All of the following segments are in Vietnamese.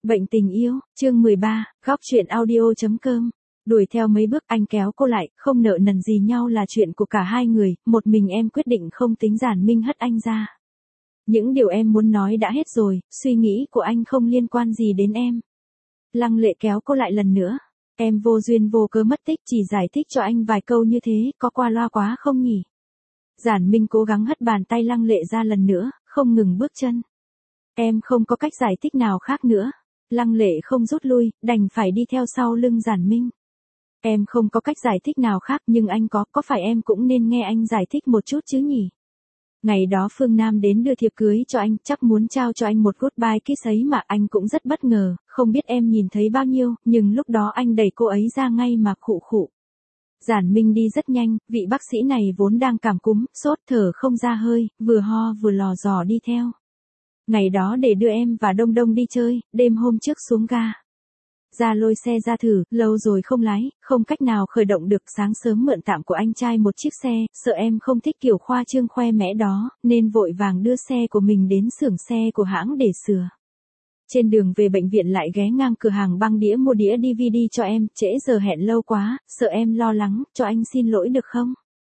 Bệnh tình yêu, chương 13, góc chuyện audio.com. Đuổi theo mấy bước anh kéo cô lại, không nợ nần gì nhau là chuyện của cả hai người, một mình em quyết định không tính Giản Minh hất anh ra. Những điều em muốn nói đã hết rồi, suy nghĩ của anh không liên quan gì đến em. Lăng Lệ kéo cô lại lần nữa. Em vô duyên vô cớ mất tích, chỉ giải thích cho anh vài câu như thế, có qua loa quá không nhỉ? Giản Minh cố gắng hất bàn tay Lăng Lệ ra lần nữa, không ngừng bước chân. Em không có cách giải thích nào khác nữa. Lăng Lệ không rút lui, đành phải đi theo sau lưng Giản Minh. Em không có cách giải thích nào khác nhưng anh có phải em cũng nên nghe anh giải thích một chút chứ nhỉ? Ngày đó Phương Nam đến đưa thiệp cưới cho anh, chắc muốn trao cho anh một goodbye kiss ấy mà anh cũng rất bất ngờ, không biết em nhìn thấy bao nhiêu, nhưng lúc đó anh đẩy cô ấy ra ngay mà khụ khụ. Giản Minh đi rất nhanh, vị bác sĩ này vốn đang cảm cúm, sốt thở không ra hơi, vừa ho vừa lò dò đi theo. Ngày đó để đưa em và Đông Đông đi chơi, đêm hôm trước xuống ga. Ra lôi xe ra thử, lâu rồi không lái, không cách nào khởi động được, sáng sớm mượn tạm của anh trai một chiếc xe, sợ em không thích kiểu khoa trương khoe mẽ đó, nên vội vàng đưa xe của mình đến xưởng xe của hãng để sửa. Trên đường về bệnh viện lại ghé ngang cửa hàng băng đĩa mua đĩa DVD cho em, trễ giờ hẹn lâu quá, sợ em lo lắng, cho anh xin lỗi được không?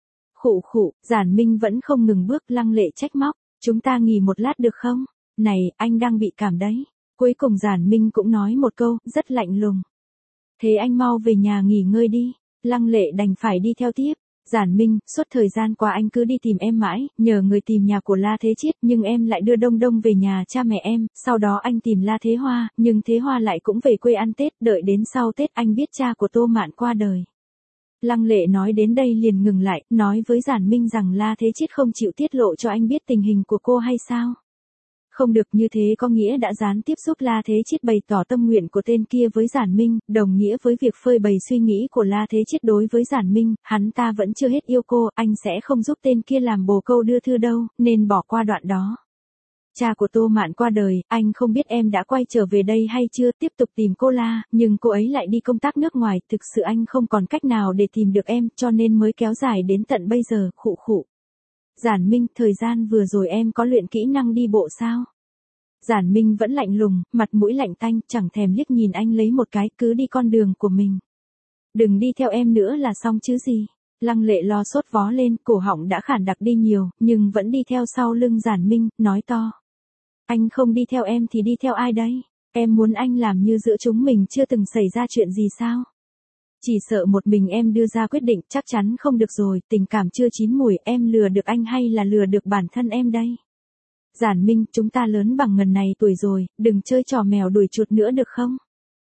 Khụ khụ, Giản Minh vẫn không ngừng bước. Lăng Lệ trách móc, chúng ta nghỉ một lát được không? Này, anh đang bị cảm đấy. Cuối cùng Giản Minh cũng nói một câu, rất lạnh lùng. Thế anh mau về nhà nghỉ ngơi đi. Lăng Lệ đành phải đi theo tiếp. Giản Minh, suốt thời gian qua anh cứ đi tìm em mãi, nhờ người tìm nhà của La Thế Chiết, nhưng em lại đưa Đông Đông về nhà cha mẹ em, sau đó anh tìm La Thế Hoa, nhưng Thế Hoa lại cũng về quê ăn Tết, đợi đến sau Tết anh biết cha của Tô Mạn qua đời. Lăng Lệ nói đến đây liền ngừng lại, nói với Giản Minh rằng La Thế Chiết không chịu tiết lộ cho anh biết tình hình của cô hay sao? Không được, như thế có nghĩa đã gián tiếp giúp La Thế Chiết bày tỏ tâm nguyện của tên kia với Giản Minh, đồng nghĩa với việc phơi bày suy nghĩ của La Thế Chiết đối với Giản Minh, hắn ta vẫn chưa hết yêu cô, anh sẽ không giúp tên kia làm bồ câu đưa thư đâu, nên bỏ qua đoạn đó. Cha của Tô Mạn qua đời, anh không biết em đã quay trở về đây hay chưa, tiếp tục tìm cô La, nhưng cô ấy lại đi công tác nước ngoài, thực sự anh không còn cách nào để tìm được em, cho nên mới kéo dài đến tận bây giờ, khụ khụ. Giản Minh, thời gian vừa rồi em có luyện kỹ năng đi bộ sao? Giản Minh vẫn lạnh lùng, mặt mũi lạnh tanh, chẳng thèm liếc nhìn anh lấy một cái, cứ đi con đường của mình. Đừng đi theo em nữa là xong chứ gì. Lăng Lệ lo sốt vó lên, cổ họng đã khản đặc đi nhiều, nhưng vẫn đi theo sau lưng Giản Minh, nói to. Anh không đi theo em thì đi theo ai đây? Em muốn anh làm như giữa chúng mình chưa từng xảy ra chuyện gì sao? Chỉ sợ một mình em đưa ra quyết định, chắc chắn không được rồi, tình cảm chưa chín mùi, em lừa được anh hay là lừa được bản thân em đây? Giản Minh, chúng ta lớn bằng ngần này tuổi rồi, đừng chơi trò mèo đuổi chuột nữa được không?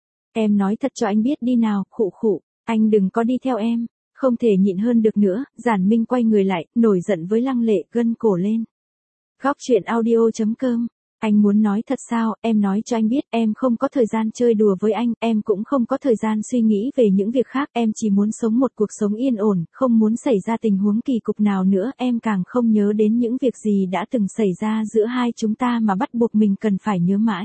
Em nói thật cho anh biết đi nào, khụ khụ, anh đừng có đi theo em. Không thể nhịn hơn được nữa, Giản Minh quay người lại, nổi giận với Lăng Lệ, gân cổ lên. Góc chuyện audio.com. Anh muốn nói thật sao, em nói cho anh biết, em không có thời gian chơi đùa với anh, em cũng không có thời gian suy nghĩ về những việc khác, em chỉ muốn sống một cuộc sống yên ổn, không muốn xảy ra tình huống kỳ cục nào nữa, em càng không nhớ đến những việc gì đã từng xảy ra giữa hai chúng ta mà bắt buộc mình cần phải nhớ mãi.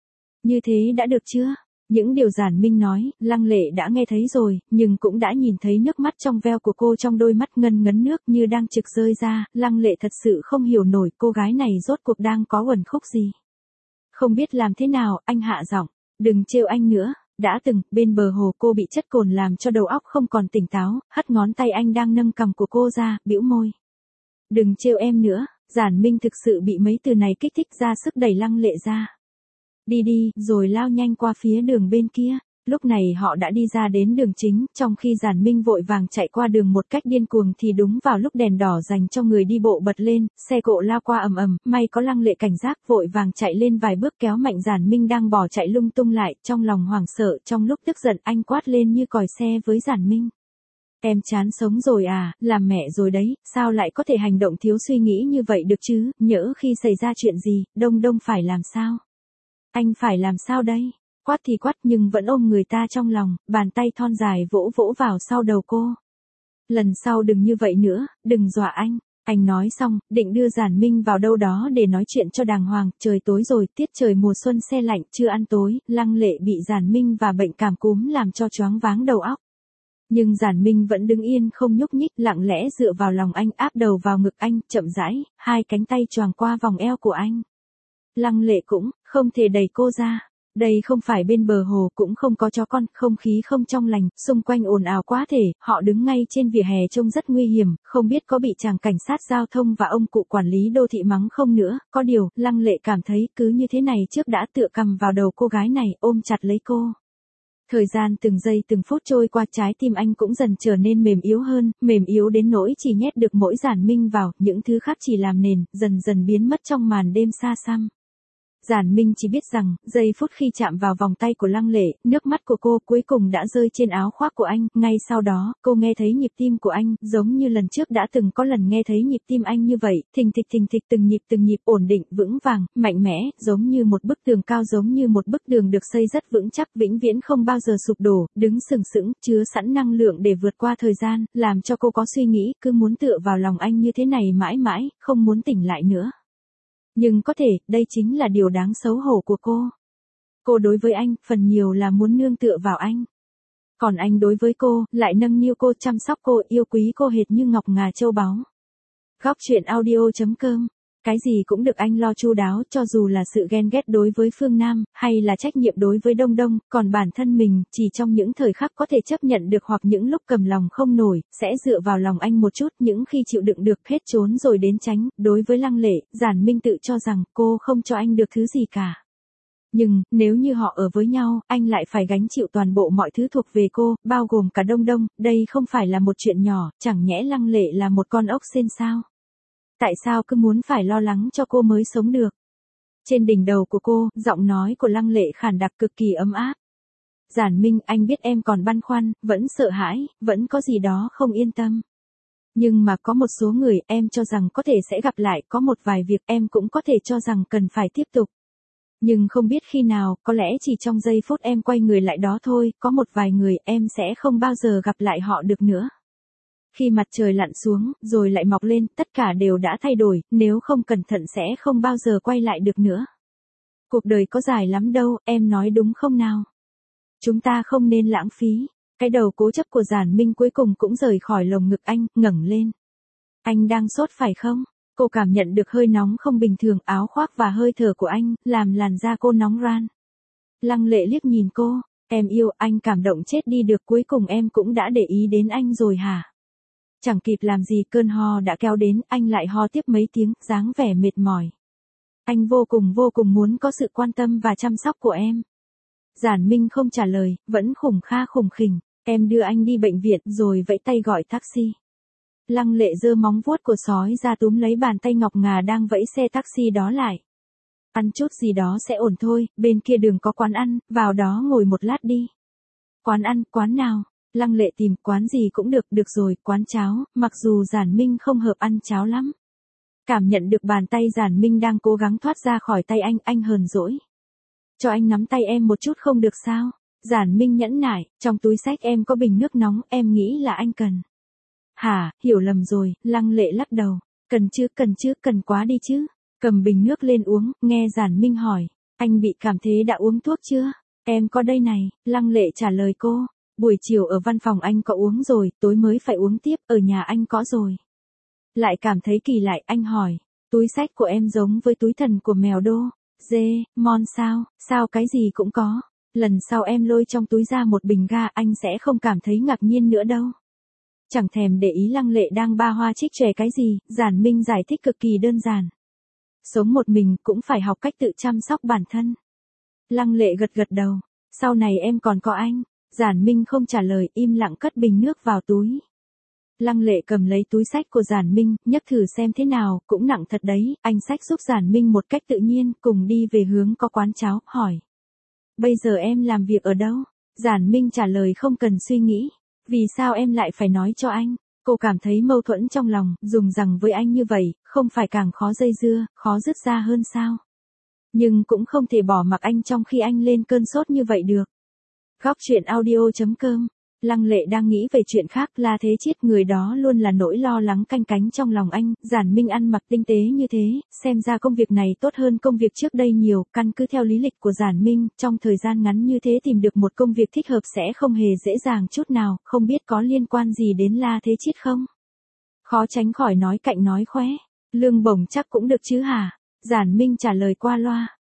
Như thế đã được chưa? Những điều Giản Minh nói, Lăng Lệ đã nghe thấy rồi, nhưng cũng đã nhìn thấy nước mắt trong veo của cô, trong đôi mắt ngân ngấn nước như đang trực rơi ra, Lăng Lệ thật sự không hiểu nổi cô gái này rốt cuộc đang có uẩn khúc gì. Không biết làm thế nào, anh hạ giọng, đừng trêu anh nữa, đã từng, bên bờ hồ cô bị chất cồn làm cho đầu óc không còn tỉnh táo, hất ngón tay anh đang nâng cằm của cô ra, bĩu môi. Đừng trêu em nữa, Giản Minh thực sự bị mấy từ này kích thích ra sức đẩy Lăng Lệ ra. Đi đi, rồi lao nhanh qua phía đường bên kia. Lúc này họ đã đi ra đến đường chính, trong khi Giản Minh vội vàng chạy qua đường một cách điên cuồng thì đúng vào lúc đèn đỏ dành cho người đi bộ bật lên, xe cộ lao qua ầm ầm, may có Lăng Lệ cảnh giác, vội vàng chạy lên vài bước kéo mạnh Giản Minh đang bỏ chạy lung tung lại, trong lòng hoảng sợ, trong lúc tức giận anh quát lên như còi xe với Giản Minh. Em chán sống rồi à, làm mẹ rồi đấy, sao lại có thể hành động thiếu suy nghĩ như vậy được chứ, nhỡ khi xảy ra chuyện gì, Đông Đông phải làm sao? Anh phải làm sao đây? Quát thì quát nhưng vẫn ôm người ta trong lòng, bàn tay thon dài vỗ vỗ vào sau đầu cô. Lần sau đừng như vậy nữa, đừng dọa anh. Anh nói xong, định đưa Giản Minh vào đâu đó để nói chuyện cho đàng hoàng, trời tối rồi, tiết trời mùa xuân se lạnh, chưa ăn tối, Lăng Lệ bị Giản Minh và bệnh cảm cúm làm cho choáng váng đầu óc. Nhưng Giản Minh vẫn đứng yên không nhúc nhích, lặng lẽ dựa vào lòng anh, áp đầu vào ngực anh, chậm rãi, hai cánh tay choàng qua vòng eo của anh. Lăng Lệ cũng không thể đẩy cô ra. Đây không phải bên bờ hồ, cũng không có chó con, không khí không trong lành, xung quanh ồn ào quá thể, họ đứng ngay trên vỉa hè trông rất nguy hiểm, không biết có bị chàng cảnh sát giao thông và ông cụ quản lý đô thị mắng không nữa, có điều, Lăng Lệ cảm thấy cứ như thế này trước đã tựa cầm vào đầu cô gái này, ôm chặt lấy cô. Thời gian từng giây từng phút trôi qua, trái tim anh cũng dần trở nên mềm yếu hơn, mềm yếu đến nỗi chỉ nhét được mỗi Giản Minh vào, những thứ khác chỉ làm nền, dần dần biến mất trong màn đêm xa xăm. Giản Minh chỉ biết rằng, giây phút khi chạm vào vòng tay của Lăng Lệ, nước mắt của cô cuối cùng đã rơi trên áo khoác của anh, ngay sau đó, cô nghe thấy nhịp tim của anh, giống như lần trước đã từng có lần nghe thấy nhịp tim anh như vậy, thình thịch từng nhịp ổn định, vững vàng, mạnh mẽ, giống như một bức tường cao, giống như một bức tường được xây rất vững chắc, vĩnh viễn không bao giờ sụp đổ, đứng sừng sững, chứa sẵn năng lượng để vượt qua thời gian, làm cho cô có suy nghĩ, cứ muốn tựa vào lòng anh như thế này mãi mãi, không muốn tỉnh lại nữa. Nhưng có thể, đây chính là điều đáng xấu hổ của cô. Cô đối với anh, phần nhiều là muốn nương tựa vào anh. Còn anh đối với cô, lại nâng niu cô, chăm sóc cô, yêu quý cô hệt như ngọc ngà châu báu. Góc truyện audio.com. Cái gì cũng được anh lo chu đáo, cho dù là sự ghen ghét đối với Phương Nam, hay là trách nhiệm đối với Đông Đông, còn bản thân mình, chỉ trong những thời khắc có thể chấp nhận được hoặc những lúc cầm lòng không nổi, sẽ dựa vào lòng anh một chút, những khi chịu đựng được hết trốn rồi đến tránh. Đối với Lăng Lệ, Giản Minh tự cho rằng cô không cho anh được thứ gì cả. Nhưng, nếu như họ ở với nhau, anh lại phải gánh chịu toàn bộ mọi thứ thuộc về cô, bao gồm cả Đông Đông, đây không phải là một chuyện nhỏ, chẳng nhẽ Lăng Lệ là một con ốc sên sao? Tại sao cứ muốn phải lo lắng cho cô mới sống được? Trên đỉnh đầu của cô, giọng nói của Lăng Lệ khàn đặc cực kỳ ấm áp. Giản Minh, anh biết em còn băn khoăn, vẫn sợ hãi, vẫn có gì đó không yên tâm. Nhưng mà có một số người em cho rằng có thể sẽ gặp lại, có một vài việc em cũng có thể cho rằng cần phải tiếp tục. Nhưng không biết khi nào, có lẽ chỉ trong giây phút em quay người lại đó thôi, có một vài người em sẽ không bao giờ gặp lại họ được nữa. Khi mặt trời lặn xuống, rồi lại mọc lên, tất cả đều đã thay đổi, nếu không cẩn thận sẽ không bao giờ quay lại được nữa. Cuộc đời có dài lắm đâu, em nói đúng không nào? Chúng ta không nên lãng phí. Cái đầu cố chấp của Giản Minh cuối cùng cũng rời khỏi lồng ngực anh, ngẩng lên. Anh đang sốt phải không? Cô cảm nhận được hơi nóng không bình thường, áo khoác và hơi thở của anh, làm làn da cô nóng ran. Lăng Lệ liếc nhìn cô, em yêu, anh cảm động chết đi được, cuối cùng em cũng đã để ý đến anh rồi hả? Chẳng kịp làm gì, cơn ho đã kéo đến, anh lại ho tiếp mấy tiếng, dáng vẻ mệt mỏi. Anh vô cùng muốn có sự quan tâm và chăm sóc của em. Giản Minh không trả lời, vẫn khủng khỉnh, em đưa anh đi bệnh viện, rồi vẫy tay gọi taxi. Lăng Lệ giơ móng vuốt của sói ra túm lấy bàn tay ngọc ngà đang vẫy xe taxi đó lại. Ăn chút gì đó sẽ ổn thôi, bên kia đường có quán ăn, vào đó ngồi một lát đi. Quán ăn, quán nào? Lăng Lệ tìm, quán gì cũng được, được rồi, quán cháo, mặc dù Giản Minh không hợp ăn cháo lắm. Cảm nhận được bàn tay Giản Minh đang cố gắng thoát ra khỏi tay anh hờn dỗi. Cho anh nắm tay em một chút không được sao? Giản Minh nhẫn nại, trong túi xách em có bình nước nóng, em nghĩ là anh cần. Hả, hiểu lầm rồi, Lăng Lệ lắc đầu. Cần chứ, cần quá đi chứ. Cầm bình nước lên uống, nghe Giản Minh hỏi. Anh bị cảm thế đã uống thuốc chưa? Em có đây này, Lăng Lệ trả lời cô. Buổi chiều ở văn phòng anh có uống rồi, tối mới phải uống tiếp, ở nhà anh có rồi. Lại cảm thấy kỳ lại, anh hỏi. Túi xách của em giống với túi thần của mèo đô. Dê, mon sao cái gì cũng có. Lần sau em lôi trong túi ra một bình ga, anh sẽ không cảm thấy ngạc nhiên nữa đâu. Chẳng thèm để ý Lăng Lệ đang ba hoa trích trẻ cái gì, Giản Minh giải thích cực kỳ đơn giản. Sống một mình cũng phải học cách tự chăm sóc bản thân. Lăng Lệ gật đầu. Sau này em còn có anh. Giản Minh không trả lời, im lặng cất bình nước vào túi. Lăng Lệ cầm lấy túi xách của Giản Minh, nhấc thử xem thế nào, cũng nặng thật đấy, anh xách giúp Giản Minh một cách tự nhiên, cùng đi về hướng có quán cháo, hỏi. Bây giờ em làm việc ở đâu? Giản Minh trả lời không cần suy nghĩ. Vì sao em lại phải nói cho anh? Cô cảm thấy mâu thuẫn trong lòng, dùng rằng với anh như vậy, không phải càng khó dây dưa, khó dứt ra hơn sao? Nhưng cũng không thể bỏ mặc anh trong khi anh lên cơn sốt như vậy được. Góc truyện audio.com. Lăng Lệ đang nghĩ về chuyện khác, La Thế Chiết, người đó luôn là nỗi lo lắng canh cánh trong lòng anh. Giản Minh ăn mặc tinh tế như thế, xem ra công việc này tốt hơn công việc trước đây nhiều, căn cứ theo lý lịch của Giản Minh, trong thời gian ngắn như thế tìm được một công việc thích hợp sẽ không hề dễ dàng chút nào, không biết có liên quan gì đến La Thế Chiết không? Khó tránh khỏi nói cạnh nói khóe, lương bổng chắc cũng được chứ hả? Giản Minh trả lời qua loa.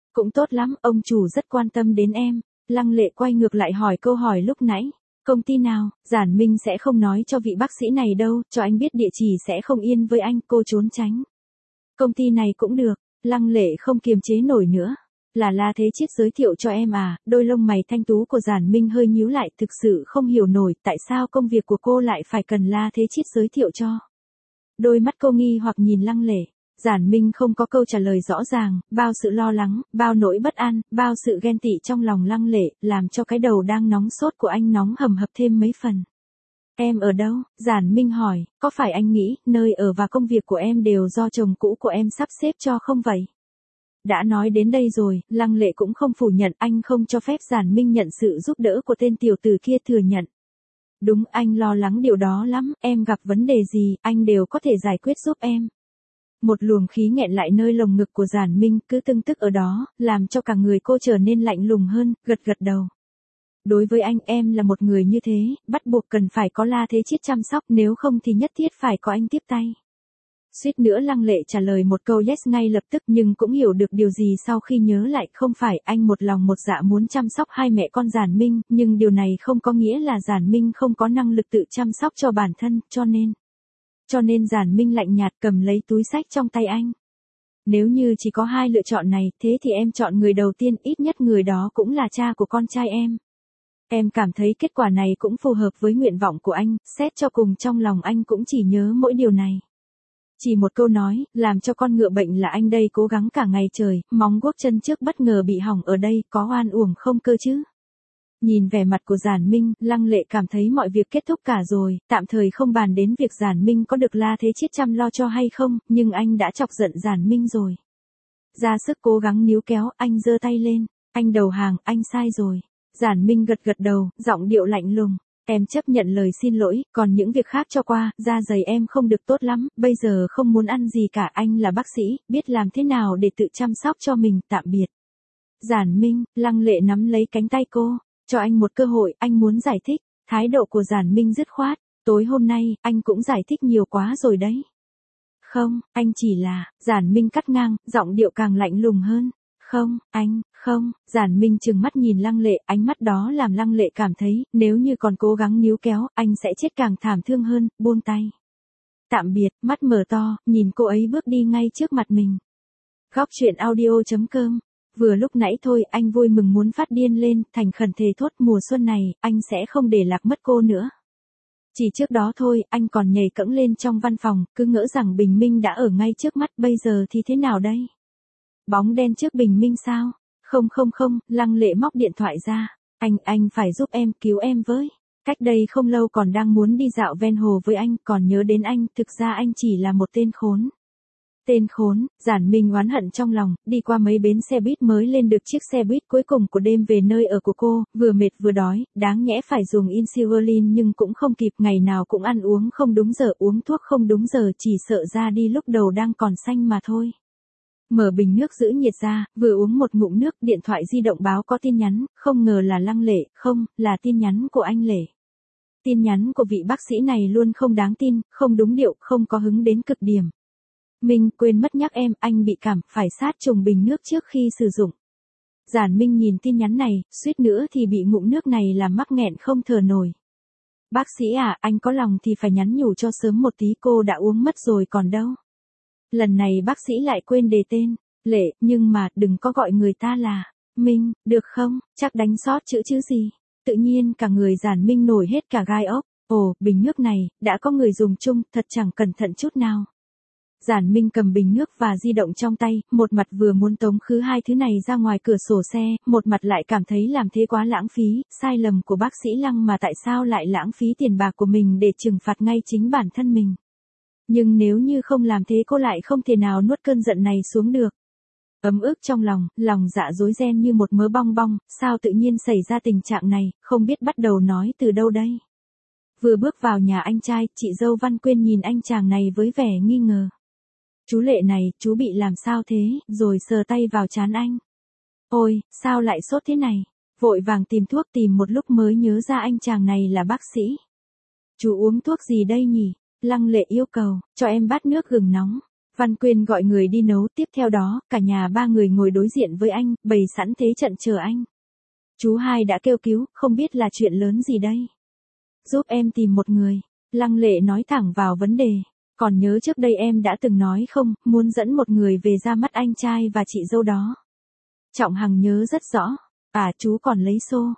Cũng tốt lắm, ông chủ rất quan tâm đến em. Lăng Lệ quay ngược lại hỏi câu hỏi lúc nãy. Công ty nào? Giản Minh sẽ không nói cho vị bác sĩ này đâu, cho anh biết địa chỉ sẽ không yên với anh, cô trốn tránh. Công ty này cũng được. Lăng Lệ không kiềm chế nổi nữa. Là La Thế Chiết giới thiệu cho em à? Đôi lông mày thanh tú của Giản Minh hơi nhíu lại, thực sự không hiểu nổi tại sao công việc của cô lại phải cần La Thế Chiết giới thiệu cho. Đôi mắt cô nghi hoặc nhìn Lăng Lệ. Giản Minh không có câu trả lời rõ ràng, bao sự lo lắng, bao nỗi bất an, bao sự ghen tị trong lòng Lăng Lệ, làm cho cái đầu đang nóng sốt của anh nóng hầm hập thêm mấy phần. Em ở đâu? Giản Minh hỏi, có phải anh nghĩ, nơi ở và công việc của em đều do chồng cũ của em sắp xếp cho không vậy? Đã nói đến đây rồi, Lăng Lệ cũng không phủ nhận, anh không cho phép Giản Minh nhận sự giúp đỡ của tên tiểu tử kia, thừa nhận. Đúng, anh lo lắng điều đó lắm, em gặp vấn đề gì, anh đều có thể giải quyết giúp em. Một luồng khí nghẹn lại nơi lồng ngực của Giản Minh, cứ tưng tức ở đó, làm cho cả người cô trở nên lạnh lùng hơn, gật gật đầu. Đối với anh, em là một người như thế, bắt buộc cần phải có La Thế Chiết chăm sóc, nếu không thì nhất thiết phải có anh tiếp tay. Suýt nữa Lăng Lệ trả lời một câu yes ngay lập tức, nhưng cũng hiểu được điều gì sau khi nhớ lại, không phải anh một lòng một dạ muốn chăm sóc hai mẹ con Giản Minh, nhưng điều này không có nghĩa là Giản Minh không có năng lực tự chăm sóc cho bản thân, cho nên Giản Minh lạnh nhạt cầm lấy túi xách trong tay anh. Nếu như chỉ có hai lựa chọn này, thế thì em chọn người đầu tiên, ít nhất người đó cũng là cha của con trai em. Em cảm thấy kết quả này cũng phù hợp với nguyện vọng của anh, xét cho cùng trong lòng anh cũng chỉ nhớ mỗi điều này. Chỉ một câu nói, làm cho con ngựa bệnh là anh đây cố gắng cả ngày trời, móng guốc chân trước bất ngờ bị hỏng ở đây, có oan uổng không cơ chứ? Nhìn vẻ mặt của Giản Minh, Lăng Lệ cảm thấy mọi việc kết thúc cả rồi, tạm thời không bàn đến việc Giản Minh có được La Thế Chiết chăm lo cho hay không, nhưng anh đã chọc giận Giản Minh rồi. Ra sức cố gắng níu kéo, anh giơ tay lên, anh đầu hàng, anh sai rồi. Giản Minh gật gật đầu, giọng điệu lạnh lùng. Em chấp nhận lời xin lỗi, còn những việc khác cho qua, da dày em không được tốt lắm, bây giờ không muốn ăn gì cả, anh là bác sĩ, biết làm thế nào để tự chăm sóc cho mình, tạm biệt. Giản Minh, Lăng Lệ nắm lấy cánh tay cô, cho anh một cơ hội, anh muốn giải thích, thái độ của Giản Minh dứt khoát, tối hôm nay, anh cũng giải thích nhiều quá rồi đấy. Không, anh chỉ là, Giản Minh cắt ngang, giọng điệu càng lạnh lùng hơn. Không, anh, không, Giản Minh trừng mắt nhìn Lăng Lệ, ánh mắt đó làm Lăng Lệ cảm thấy, nếu như còn cố gắng níu kéo, anh sẽ chết càng thảm thương hơn, buông tay. Tạm biệt, mắt mở to, nhìn cô ấy bước đi ngay trước mặt mình. Góc truyện audio.com. Vừa lúc nãy thôi, anh vui mừng muốn phát điên lên, thành khẩn thề thốt mùa xuân này, anh sẽ không để lạc mất cô nữa. Chỉ trước đó thôi, anh còn nhảy cẫng lên trong văn phòng, cứ ngỡ rằng bình minh đã ở ngay trước mắt, bây giờ thì thế nào đây? Bóng đen trước bình minh sao? Không, Lăng Lệ móc điện thoại ra. Anh phải giúp em, cứu em với. Cách đây không lâu còn đang muốn đi dạo ven hồ với anh, còn nhớ đến anh, thực ra anh chỉ là một tên khốn. Tên khốn, Giản Minh oán hận trong lòng, đi qua mấy bến xe buýt mới lên được chiếc xe buýt cuối cùng của đêm về nơi ở của cô, vừa mệt vừa đói, đáng nhẽ phải dùng insulin nhưng cũng không kịp, ngày nào cũng ăn uống không đúng giờ, uống thuốc không đúng giờ, chỉ sợ ra đi lúc đầu đang còn xanh mà thôi. Mở bình nước giữ nhiệt ra, vừa uống một ngụm nước, điện thoại di động báo có tin nhắn, không ngờ là Lăng Lệ, không, là tin nhắn của anh Lệ. Tin nhắn của vị bác sĩ này luôn không đáng tin, không đúng điệu, không có hứng đến cực điểm. Mình quên mất nhắc em, anh bị cảm, phải sát trùng bình nước trước khi sử dụng. Giản Minh nhìn tin nhắn này, suýt nữa thì bị ngụm nước này làm mắc nghẹn không thở nổi. Bác sĩ à, anh có lòng thì phải nhắn nhủ cho sớm một tí, cô đã uống mất rồi còn đâu. Lần này bác sĩ lại quên đề tên, Lệ, nhưng mà đừng có gọi người ta là Minh, được không, chắc đánh sót chữ chứ gì. Tự nhiên cả người Giản Minh nổi hết cả gai ốc, ồ, bình nước này, đã có người dùng chung, thật chẳng cẩn thận chút nào. Giản Minh cầm bình nước và di động trong tay, một mặt vừa muốn tống khứ hai thứ này ra ngoài cửa sổ xe, một mặt lại cảm thấy làm thế quá lãng phí, sai lầm của bác sĩ Lăng mà tại sao lại lãng phí tiền bạc của mình để trừng phạt ngay chính bản thân mình. Nhưng nếu như không làm thế cô lại không thể nào nuốt cơn giận này xuống được. Ấm ức trong lòng, lòng dạ rối ren như một mớ bong bong, sao tự nhiên xảy ra tình trạng này, không biết bắt đầu nói từ đâu đây. Vừa bước vào nhà anh trai, chị dâu Văn Quyên nhìn anh chàng này với vẻ nghi ngờ. Chú Lệ này, chú bị làm sao thế, rồi sờ tay vào trán anh. Ôi, sao lại sốt thế này? Vội vàng tìm thuốc, tìm một lúc mới nhớ ra anh chàng này là bác sĩ. Chú uống thuốc gì đây nhỉ? Lăng Lệ yêu cầu, cho em bát nước gừng nóng. Văn Quyên gọi người đi nấu, tiếp theo đó, cả nhà ba người ngồi đối diện với anh, bày sẵn thế trận chờ anh. Chú hai đã kêu cứu, không biết là chuyện lớn gì đây. Giúp em tìm một người. Lăng Lệ nói thẳng vào vấn đề. Còn nhớ trước đây em đã từng nói không, muốn dẫn một người về ra mắt anh trai và chị dâu đó. Trọng Hằng nhớ rất rõ. À, chú còn lấy xô.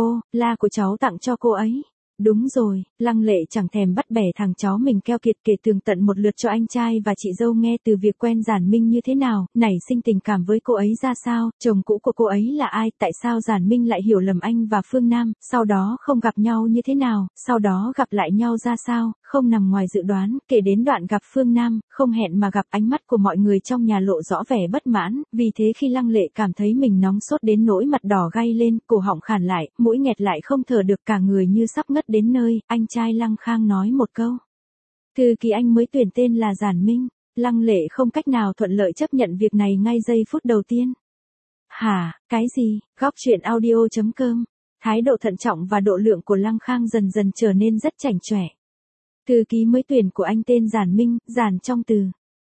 La của cháu tặng cho cô ấy. Đúng rồi, Lăng Lệ chẳng thèm bắt bẻ thằng cháu mình keo kiệt kể tường tận một lượt cho anh trai và chị dâu nghe từ việc quen Giản Minh như thế nào, nảy sinh tình cảm với cô ấy ra sao, chồng cũ của cô ấy là ai, tại sao Giản Minh lại hiểu lầm anh và Phương Nam, sau đó không gặp nhau như thế nào, sau đó gặp lại nhau ra sao, không nằm ngoài dự đoán, kể đến đoạn gặp Phương Nam, không hẹn mà gặp, ánh mắt của mọi người trong nhà lộ rõ vẻ bất mãn, vì thế khi Lăng Lệ cảm thấy mình nóng sốt đến nỗi mặt đỏ gay lên, cổ họng khản lại, mũi nghẹt lại không thở được, cả người như sắp ngất đến nơi, anh trai Lăng Khang nói một câu. Thư ký anh mới tuyển tên là Giản Minh. Lăng Lệ không cách nào thuận lợi chấp nhận việc này ngay giây phút đầu tiên. Hả, cái gì? Góc truyện audio.com. Thái độ thận trọng và độ lượng của Lăng Khang dần dần trở nên rất chảnh chọe. Thư ký mới tuyển của anh tên Giản Minh, Giản trong từ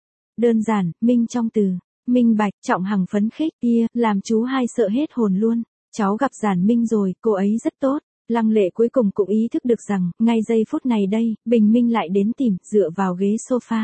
đơn giản, Minh trong từ minh bạch. Trọng Hằng phấn khích, làm chú hai sợ hết hồn luôn. Cháu gặp Giản Minh rồi, cô ấy rất tốt. Lăng Lệ cuối cùng cũng ý thức được rằng, ngay giây phút này đây, bình minh lại đến tìm, dựa vào ghế sofa.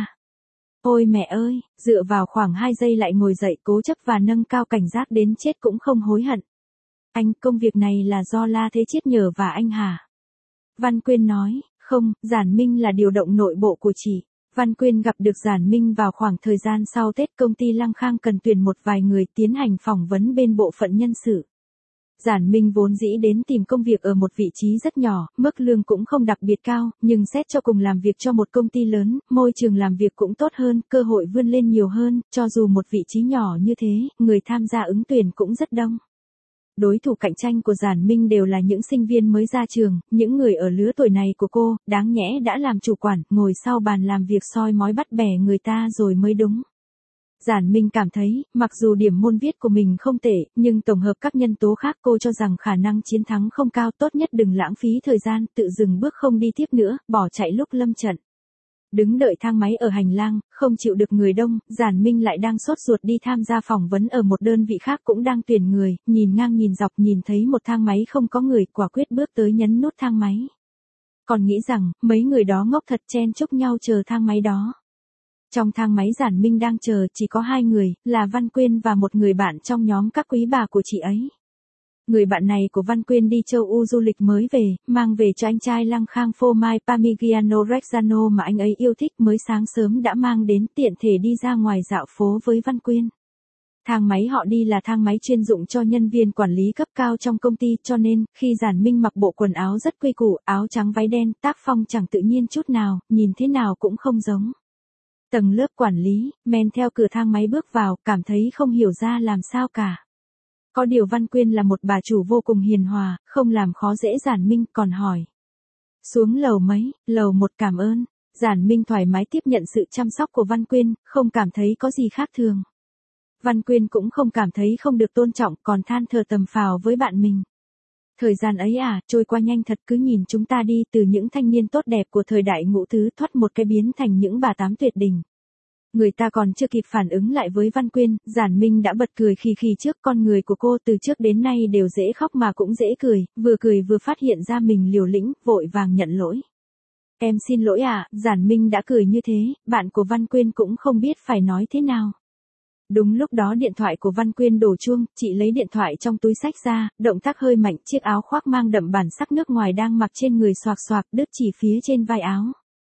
Ôi mẹ ơi, dựa vào khoảng 2 giây lại ngồi dậy, cố chấp và nâng cao cảnh giác đến chết cũng không hối hận. Anh, công việc này là do La Thế Chiết nhờ và anh hả? Văn Quyên nói, không, Giản Minh là điều động nội bộ của chị. Văn Quyên gặp được Giản Minh vào khoảng thời gian sau Tết, công ty Lăng Khang cần tuyển một vài người tiến hành phỏng vấn bên bộ phận nhân sự. Giản Minh vốn dĩ đến tìm công việc ở một vị trí rất nhỏ, mức lương cũng không đặc biệt cao, nhưng xét cho cùng làm việc cho một công ty lớn, môi trường làm việc cũng tốt hơn, cơ hội vươn lên nhiều hơn, cho dù một vị trí nhỏ như thế, người tham gia ứng tuyển cũng rất đông. Đối thủ cạnh tranh của Giản Minh đều là những sinh viên mới ra trường, những người ở lứa tuổi này của cô, đáng nhẽ đã làm chủ quản, ngồi sau bàn làm việc soi mói bắt bẻ người ta rồi mới đúng. Giản Minh cảm thấy, mặc dù điểm môn viết của mình không tệ, nhưng tổng hợp các nhân tố khác cô cho rằng khả năng chiến thắng không cao, tốt nhất đừng lãng phí thời gian, tự dừng bước không đi tiếp nữa, bỏ chạy lúc lâm trận. Đứng đợi thang máy ở hành lang, không chịu được người đông, Giản Minh lại đang sốt ruột đi tham gia phỏng vấn ở một đơn vị khác cũng đang tuyển người, nhìn ngang nhìn dọc nhìn thấy một thang máy không có người, quả quyết bước tới nhấn nút thang máy. Còn nghĩ rằng, mấy người đó ngốc thật, chen chúc nhau chờ thang máy đó. Trong thang máy Giản Minh đang chờ chỉ có 2 người, là Văn Quyên và một người bạn trong nhóm các quý bà của chị ấy. Người bạn này của Văn Quyên đi châu Âu du lịch mới về, mang về cho anh trai Lăng Khang phô mai Parmigiano Reggiano mà anh ấy yêu thích, mới sáng sớm đã mang đến, tiện thể đi ra ngoài dạo phố với Văn Quyên. Thang máy họ đi là thang máy chuyên dụng cho nhân viên quản lý cấp cao trong công ty, cho nên, khi Giản Minh mặc bộ quần áo rất quy củ, áo trắng váy đen, tác phong chẳng tự nhiên chút nào, nhìn thế nào cũng không giống. Tầng lớp quản lý, men theo cửa thang máy bước vào, cảm thấy không hiểu ra làm sao cả. Có điều Văn Quyên là một bà chủ vô cùng hiền hòa, không làm khó dễ Giản Minh, còn hỏi. Xuống lầu mấy? Lầu 1, cảm ơn. Giản Minh thoải mái tiếp nhận sự chăm sóc của Văn Quyên, không cảm thấy có gì khác thường. Văn Quyên cũng không cảm thấy không được tôn trọng, còn than thở tầm phào với bạn mình. Thời gian ấy trôi qua nhanh thật, cứ nhìn chúng ta đi, từ những thanh niên tốt đẹp của thời đại ngũ thứ thoát một cái biến thành những bà tám tuyệt đỉnh. Người ta còn chưa kịp phản ứng lại với Văn Quyên, Giản Minh đã bật cười khì khì trước. Con người của cô từ trước đến nay đều dễ khóc mà cũng dễ cười vừa phát hiện ra mình liều lĩnh, vội vàng nhận lỗi. Em xin lỗi Giản Minh đã cười như thế, bạn của Văn Quyên cũng không biết phải nói thế nào. Đúng lúc đó điện thoại của Văn Quyên đổ chuông, chị lấy điện thoại trong túi xách ra, động tác hơi mạnh, chiếc áo khoác mang đậm bản sắc nước ngoài đang mặc trên người xoạc xoạc, đứt chỉ phía trên vai áo.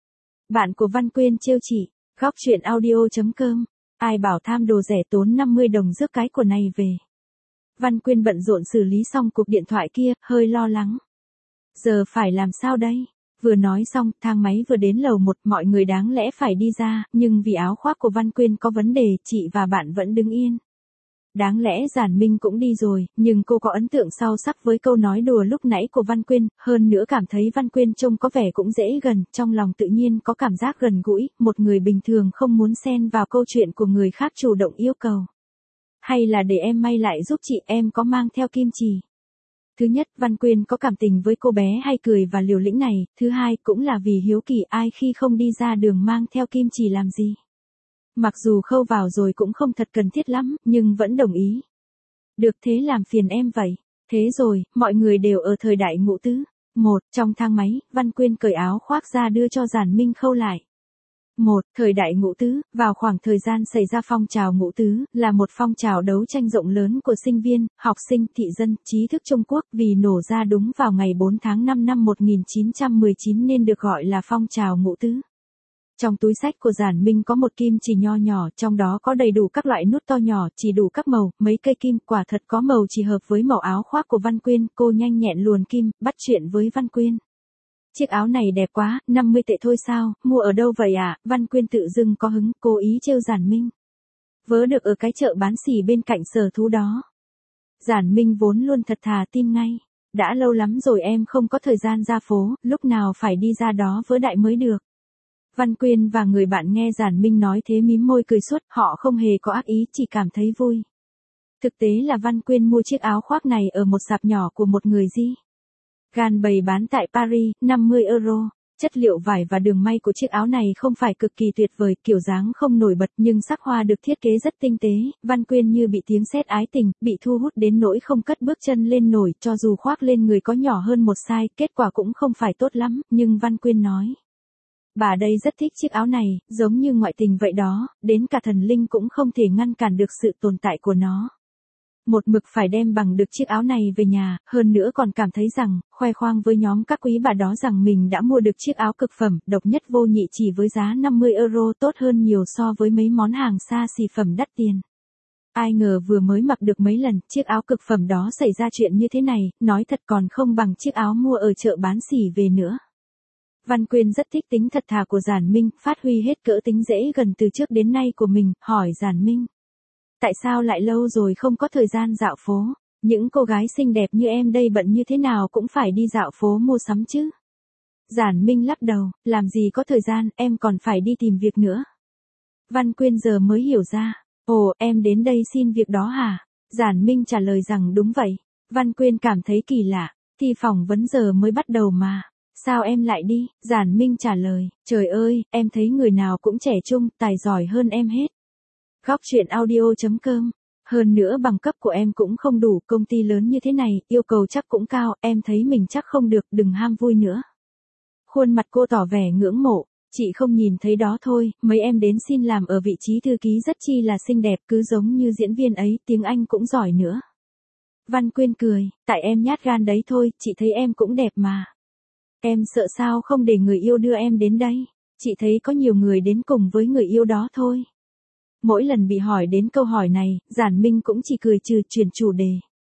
Bạn của Văn Quyên trêu chị, góc truyện audio.com, ai bảo tham đồ rẻ tốn 50 đồng rước cái của này về. Văn Quyên bận rộn xử lý xong cuộc điện thoại kia, hơi lo lắng. Giờ phải làm sao đây? Vừa nói xong, thang máy vừa đến lầu 1, mọi người đáng lẽ phải đi ra, nhưng vì áo khoác của Văn Quyên có vấn đề, chị và bạn vẫn đứng yên. Đáng lẽ Giản Minh cũng đi rồi, nhưng cô có ấn tượng sâu sắc với câu nói đùa lúc nãy của Văn Quyên, hơn nữa cảm thấy Văn Quyên trông có vẻ cũng dễ gần, trong lòng tự nhiên có cảm giác gần gũi, một người bình thường không muốn xen vào câu chuyện của người khác chủ động yêu cầu. Hay là để em may lại giúp chị, em có mang theo kim chỉ. Thứ nhất, Văn Quyên có cảm tình với cô bé hay cười và liều lĩnh này, thứ hai cũng là vì hiếu kỳ, ai khi không đi ra đường mang theo kim chỉ làm gì. Mặc dù khâu vào rồi cũng không thật cần thiết lắm, nhưng vẫn đồng ý. Được thế làm phiền em vậy. Thế rồi, mọi người đều ở thời đại ngũ tứ. Trong thang máy, Văn Quyên cởi áo khoác ra đưa cho Giản Minh khâu lại. Thời đại ngũ tứ, vào khoảng thời gian xảy ra phong trào ngũ tứ, là một phong trào đấu tranh rộng lớn của sinh viên, học sinh, thị dân, trí thức Trung Quốc vì nổ ra đúng vào ngày 4 tháng 5 năm 1919 nên được gọi là phong trào ngũ tứ. Trong túi xách của Giản Minh có một kim chỉ nho nhỏ, trong đó có đầy đủ các loại nút to nhỏ, chỉ đủ các màu, mấy cây kim, quả thật có màu chỉ hợp với màu áo khoác của Văn Quyên, cô nhanh nhẹn luồn kim, bắt chuyện với Văn Quyên. Chiếc áo này đẹp quá, 50 tệ thôi sao, mua ở đâu vậy ạ? Văn Quyên tự dưng có hứng, cố ý trêu Giản Minh. Vớ được ở cái chợ bán xỉ bên cạnh sở thú đó. Giản Minh vốn luôn thật thà tin ngay. Đã lâu lắm rồi em không có thời gian ra phố, lúc nào phải đi ra đó vớ đại mới được. Văn Quyên và người bạn nghe Giản Minh nói thế mím môi cười suốt, họ không hề có ác ý, chỉ cảm thấy vui. Thực tế là Văn Quyên mua chiếc áo khoác này ở một sạp nhỏ của một người Gan bày bán tại Paris, 50 euro. Chất liệu vải và đường may của chiếc áo này không phải cực kỳ tuyệt vời, kiểu dáng không nổi bật nhưng sắc hoa được thiết kế rất tinh tế. Văn Quyên như bị tiếng sét ái tình, bị thu hút đến nỗi không cất bước chân lên nổi, cho dù khoác lên người có nhỏ hơn một size, kết quả cũng không phải tốt lắm, nhưng Văn Quyên nói. Bà đây rất thích chiếc áo này, giống như ngoại tình vậy đó, đến cả thần linh cũng không thể ngăn cản được sự tồn tại của nó. Một mực phải đem bằng được chiếc áo này về nhà, hơn nữa còn cảm thấy rằng, khoe khoang với nhóm các quý bà đó rằng mình đã mua được chiếc áo cực phẩm, độc nhất vô nhị chỉ với giá 50 euro tốt hơn nhiều so với mấy món hàng xa xỉ phẩm đắt tiền. Ai ngờ vừa mới mặc được mấy lần, chiếc áo cực phẩm đó xảy ra chuyện như thế này, nói thật còn không bằng chiếc áo mua ở chợ bán xỉ về nữa. Văn Quyên rất thích tính thật thà của Giản Minh, phát huy hết cỡ tính dễ gần từ trước đến nay của mình, hỏi Giản Minh. Tại sao lại lâu rồi không có thời gian dạo phố? Những cô gái xinh đẹp như em đây bận như thế nào cũng phải đi dạo phố mua sắm chứ. Giản Minh lắc đầu, làm gì có thời gian, em còn phải đi tìm việc nữa. Văn Quyên giờ mới hiểu ra. Ồ, em đến đây xin việc đó hả? Giản Minh trả lời rằng đúng vậy. Văn Quyên cảm thấy kỳ lạ, thi phỏng vấn giờ mới bắt đầu mà. Sao em lại đi? Giản Minh trả lời, trời ơi, em thấy người nào cũng trẻ trung, tài giỏi hơn em hết. Góc chuyện audio.com. Hơn nữa bằng cấp của em cũng không đủ, công ty lớn như thế này, yêu cầu chắc cũng cao, em thấy mình chắc không được, đừng ham vui nữa. Khuôn mặt cô tỏ vẻ ngưỡng mộ, chị không nhìn thấy đó thôi, mấy em đến xin làm ở vị trí thư ký rất chi là xinh đẹp, cứ giống như diễn viên ấy, tiếng Anh cũng giỏi nữa. Văn Quyên cười, tại em nhát gan đấy thôi, chị thấy em cũng đẹp mà. Em sợ sao không để người yêu đưa em đến đây, chị thấy có nhiều người đến cùng với người yêu đó thôi. Mỗi lần bị hỏi đến câu hỏi này, Giản Minh cũng chỉ cười trừ chuyển chủ đề.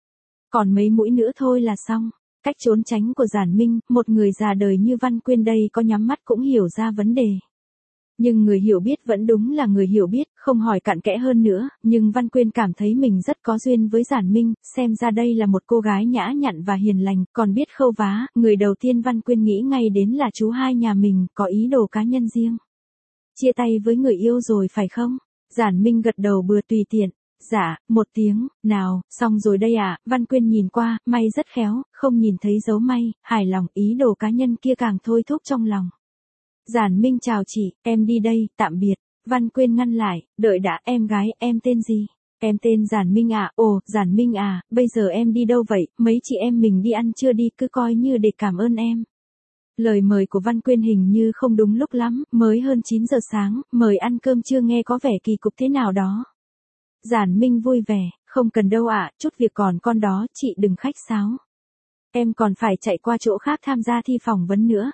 Còn mấy mũi nữa thôi là xong. Cách trốn tránh của Giản Minh, một người già đời như Văn Quyên đây có nhắm mắt cũng hiểu ra vấn đề. Nhưng người hiểu biết vẫn đúng là người hiểu biết, không hỏi cặn kẽ hơn nữa, nhưng Văn Quyên cảm thấy mình rất có duyên với Giản Minh, xem ra đây là một cô gái nhã nhặn và hiền lành, còn biết khâu vá, người đầu tiên Văn Quyên nghĩ ngay đến là chú hai nhà mình, có ý đồ cá nhân riêng. Chia tay với người yêu rồi phải không? Giản Minh gật đầu bừa tùy tiện. Dạ, một tiếng, nào, xong rồi đây à, Văn Quyên nhìn qua, may rất khéo, không nhìn thấy dấu may, hài lòng, ý đồ cá nhân kia càng thôi thúc trong lòng. Giản Minh chào chị, em đi đây, tạm biệt. Văn Quyên ngăn lại, đợi đã, em gái, em tên gì? Em tên Giản Minh à, ồ, Giản Minh à, bây giờ em đi đâu vậy, mấy chị em mình đi ăn trưa đi, cứ coi như để cảm ơn em. Lời mời của Văn Quyên hình như không đúng lúc lắm, mới hơn 9 giờ sáng, mời ăn cơm trưa nghe có vẻ kỳ cục thế nào đó. Giản Minh vui vẻ, không cần đâu ạ, chút việc còn con đó, chị đừng khách sáo. Em còn phải chạy qua chỗ khác tham gia thi phỏng vấn nữa.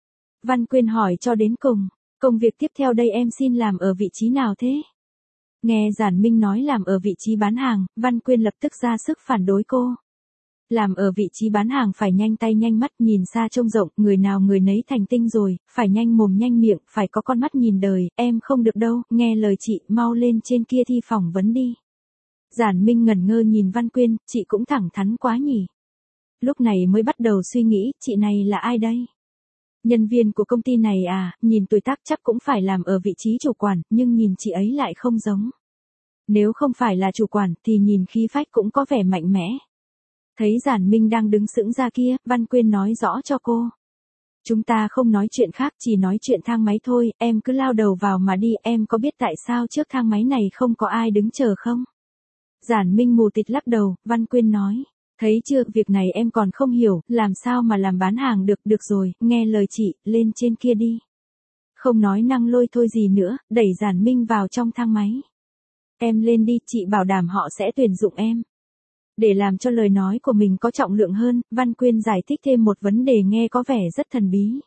Văn Quyên hỏi cho đến cùng, công việc tiếp theo đây em xin làm ở vị trí nào thế? Nghe Giản Minh nói làm ở vị trí bán hàng, Văn Quyên lập tức ra sức phản đối cô. Làm ở vị trí bán hàng phải nhanh tay nhanh mắt, nhìn xa trông rộng, người nào người nấy thành tinh rồi, phải nhanh mồm nhanh miệng, phải có con mắt nhìn đời, em không được đâu, nghe lời chị, mau lên trên kia thi phỏng vấn đi. Giản Minh ngẩn ngơ nhìn Văn Quyên, chị cũng thẳng thắn quá nhỉ. Lúc này mới bắt đầu suy nghĩ, chị này là ai đây? Nhân viên của công ty này à, nhìn tuổi tác chắc cũng phải làm ở vị trí chủ quản, nhưng nhìn chị ấy lại không giống. Nếu không phải là chủ quản thì nhìn khí phách cũng có vẻ mạnh mẽ. Thấy Giản Minh đang đứng sững ra kia, Văn Quyên nói rõ cho cô. Chúng ta không nói chuyện khác, chỉ nói chuyện thang máy thôi, em cứ lao đầu vào mà đi, em có biết tại sao trước thang máy này không có ai đứng chờ không? Giản Minh mù tịt lắc đầu, Văn Quyên nói. Thấy chưa, việc này em còn không hiểu, làm sao mà làm bán hàng được rồi, nghe lời chị, lên trên kia đi. Không nói năng lôi thôi gì nữa, đẩy Giản Minh vào trong thang máy. Em lên đi, chị bảo đảm họ sẽ tuyển dụng em. Để làm cho lời nói của mình có trọng lượng hơn, Văn Quyên giải thích thêm một vấn đề nghe có vẻ rất thần bí.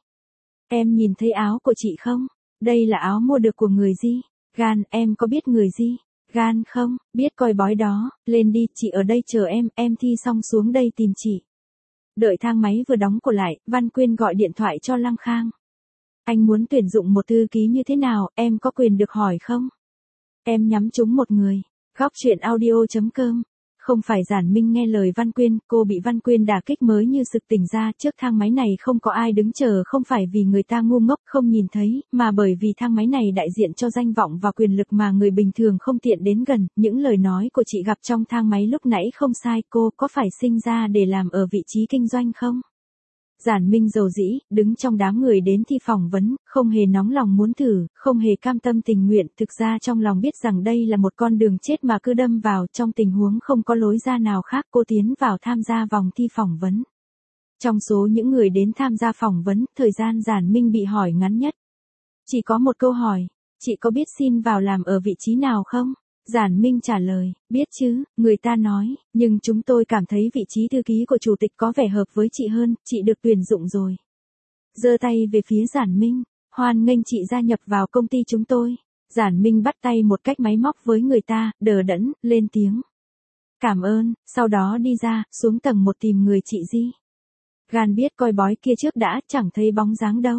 Em nhìn thấy áo của chị không? Đây là áo mua được của người gì? Gan, em có biết người gì? Gan không, biết coi bói đó, lên đi, chị ở đây chờ em thi xong xuống đây tìm chị. Đợi thang máy vừa đóng cửa lại, Văn Quyên gọi điện thoại cho Lăng Khang. Anh muốn tuyển dụng một thư ký như thế nào, em có quyền được hỏi không? Em nhắm trúng một người. Góc chuyện audio.com. Không phải Giản Minh nghe lời Văn Quyên, cô bị Văn Quyên đả kích mới như sực tỉnh ra, trước thang máy này không có ai đứng chờ, không phải vì người ta ngu ngốc không nhìn thấy, mà bởi vì thang máy này đại diện cho danh vọng và quyền lực mà người bình thường không tiện đến gần. Những lời nói của chị gặp trong thang máy lúc nãy không sai, cô có phải sinh ra để làm ở vị trí kinh doanh không? Giản Minh dầu dĩ, đứng trong đám người đến thi phỏng vấn, không hề nóng lòng muốn thử, không hề cam tâm tình nguyện, thực ra trong lòng biết rằng đây là một con đường chết mà cứ đâm vào, trong tình huống không có lối ra nào khác, cô tiến vào tham gia vòng thi phỏng vấn. Trong số những người đến tham gia phỏng vấn, thời gian Giản Minh bị hỏi ngắn nhất. Chỉ có một câu hỏi, chị có biết xin vào làm ở vị trí nào không? Giản Minh trả lời, biết chứ, người ta nói, nhưng chúng tôi cảm thấy vị trí thư ký của chủ tịch có vẻ hợp với chị hơn, chị được tuyển dụng rồi. Giơ tay về phía Giản Minh, hoan nghênh chị gia nhập vào công ty chúng tôi. Giản Minh bắt tay một cách máy móc với người ta, đờ đẫn, lên tiếng. Cảm ơn, sau đó đi ra, xuống tầng 1 tìm người chị Di. Gan biết coi bói kia trước đã, chẳng thấy bóng dáng đâu.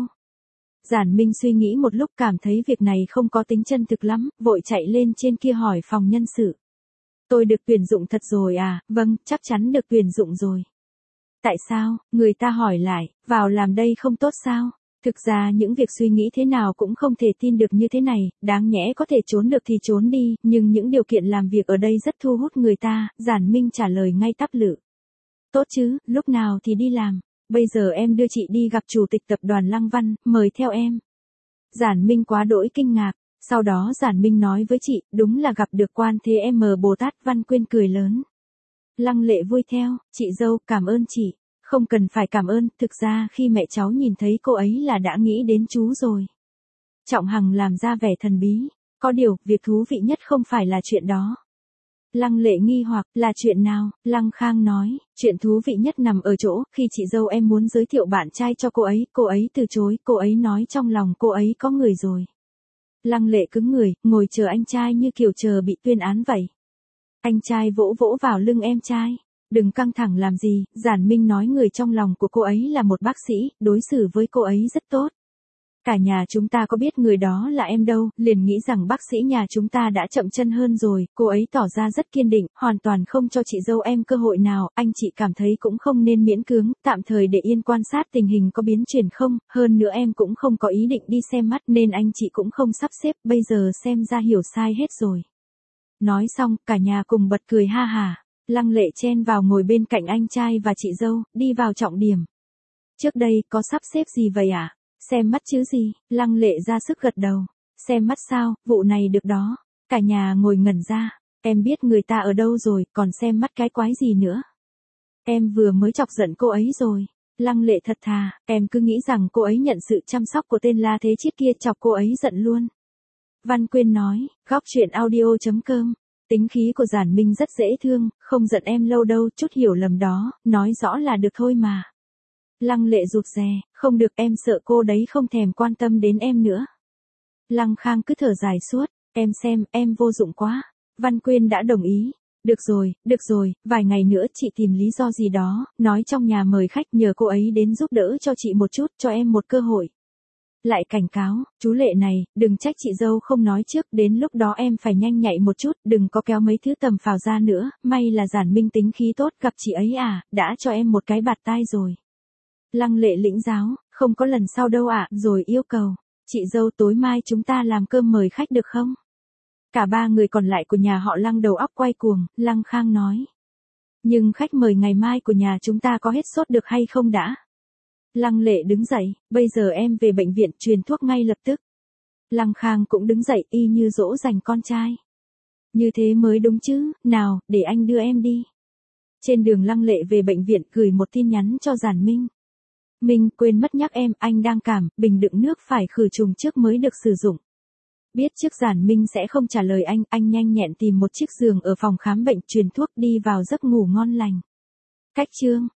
Giản Minh suy nghĩ một lúc cảm thấy việc này không có tính chân thực lắm, vội chạy lên trên kia hỏi phòng nhân sự. Tôi được tuyển dụng thật rồi à? Vâng, chắc chắn được tuyển dụng rồi. Tại sao? Người ta hỏi lại, vào làm đây không tốt sao? Thực ra những việc suy nghĩ thế nào cũng không thể tin được như thế này, đáng nhẽ có thể trốn được thì trốn đi, nhưng những điều kiện làm việc ở đây rất thu hút người ta, Giản Minh trả lời ngay tắp lự. Tốt chứ, lúc nào thì đi làm. Bây giờ em đưa chị đi gặp chủ tịch tập đoàn Lăng Văn, mời theo em. Giản Minh quá đỗi kinh ngạc, sau đó Giản Minh nói với chị, đúng là gặp được Quan Thế M Bồ Tát. Văn Quyên cười lớn. Lăng Lệ vui theo, chị dâu, cảm ơn chị. Không cần phải cảm ơn, thực ra khi mẹ cháu nhìn thấy cô ấy là đã nghĩ đến chú rồi. Trọng Hằng làm ra vẻ thần bí, có điều, việc thú vị nhất không phải là chuyện đó. Lăng Lệ nghi hoặc, là chuyện nào? Lăng Khang nói, chuyện thú vị nhất nằm ở chỗ, khi chị dâu em muốn giới thiệu bạn trai cho cô ấy từ chối, cô ấy nói trong lòng cô ấy có người rồi. Lăng Lệ cứng người, ngồi chờ anh trai như kiểu chờ bị tuyên án vậy. Anh trai vỗ vỗ vào lưng em trai. Đừng căng thẳng làm gì, Giản Minh nói người trong lòng của cô ấy là một bác sĩ, đối xử với cô ấy rất tốt. Cả nhà chúng ta có biết người đó là em đâu, liền nghĩ rằng bác sĩ nhà chúng ta đã chậm chân hơn rồi, cô ấy tỏ ra rất kiên định, hoàn toàn không cho chị dâu em cơ hội nào, anh chị cảm thấy cũng không nên miễn cưỡng, tạm thời để yên quan sát tình hình có biến chuyển không, hơn nữa em cũng không có ý định đi xem mắt nên anh chị cũng không sắp xếp, bây giờ xem ra hiểu sai hết rồi. Nói xong, cả nhà cùng bật cười ha hả. Lăng Lệ chen vào ngồi bên cạnh anh trai và chị dâu, đi vào trọng điểm. Trước đây, có sắp xếp gì vậy ạ? Xem mắt chứ gì? Lăng Lệ ra sức gật đầu. Xem mắt sao, vụ này được đó. Cả nhà ngồi ngẩn ra. Em biết người ta ở đâu rồi, còn xem mắt cái quái gì nữa? Em vừa mới chọc giận cô ấy rồi. Lăng Lệ thật thà, em cứ nghĩ rằng cô ấy nhận sự chăm sóc của tên La Thế Chiết kia chọc cô ấy giận luôn. Văn Quyên nói, góc chuyện audio.com. Tính khí của Giản Minh rất dễ thương, không giận em lâu đâu, chút hiểu lầm đó, nói rõ là được thôi mà. Lăng Lệ rụt rè, không được, em sợ cô đấy không thèm quan tâm đến em nữa. Lăng Khang cứ thở dài suốt, em xem, em vô dụng quá. Văn Quyên đã đồng ý. Được rồi, vài ngày nữa chị tìm lý do gì đó, nói trong nhà mời khách nhờ cô ấy đến giúp đỡ cho chị một chút, cho em một cơ hội. Lại cảnh cáo, chú Lệ này, đừng trách chị dâu không nói trước, đến lúc đó em phải nhanh nhạy một chút, đừng có kéo mấy thứ tầm phào ra nữa, may là Giản Minh tính khí tốt, gặp chị ấy à, đã cho em một cái bạt tai rồi. Lăng Lệ lĩnh giáo, không có lần sau đâu ạ, rồi yêu cầu, chị dâu tối mai chúng ta làm cơm mời khách được không? Cả ba người còn lại của nhà họ Lăng đầu óc quay cuồng, Lăng Khang nói. Nhưng khách mời ngày mai của nhà chúng ta có hết sốt được hay không đã? Lăng Lệ đứng dậy, bây giờ em về bệnh viện truyền thuốc ngay lập tức. Lăng Khang cũng đứng dậy y như dỗ dành con trai. Như thế mới đúng chứ, nào, để anh đưa em đi. Trên đường Lăng Lệ về bệnh viện gửi một tin nhắn cho Giản Minh. Minh, quên mất nhắc em, anh đang cảm, bình đựng nước phải khử trùng trước mới được sử dụng. Biết trước Giản Minh sẽ không trả lời anh nhanh nhẹn tìm một chiếc giường ở phòng khám bệnh truyền thuốc đi vào giấc ngủ ngon lành. Cách chương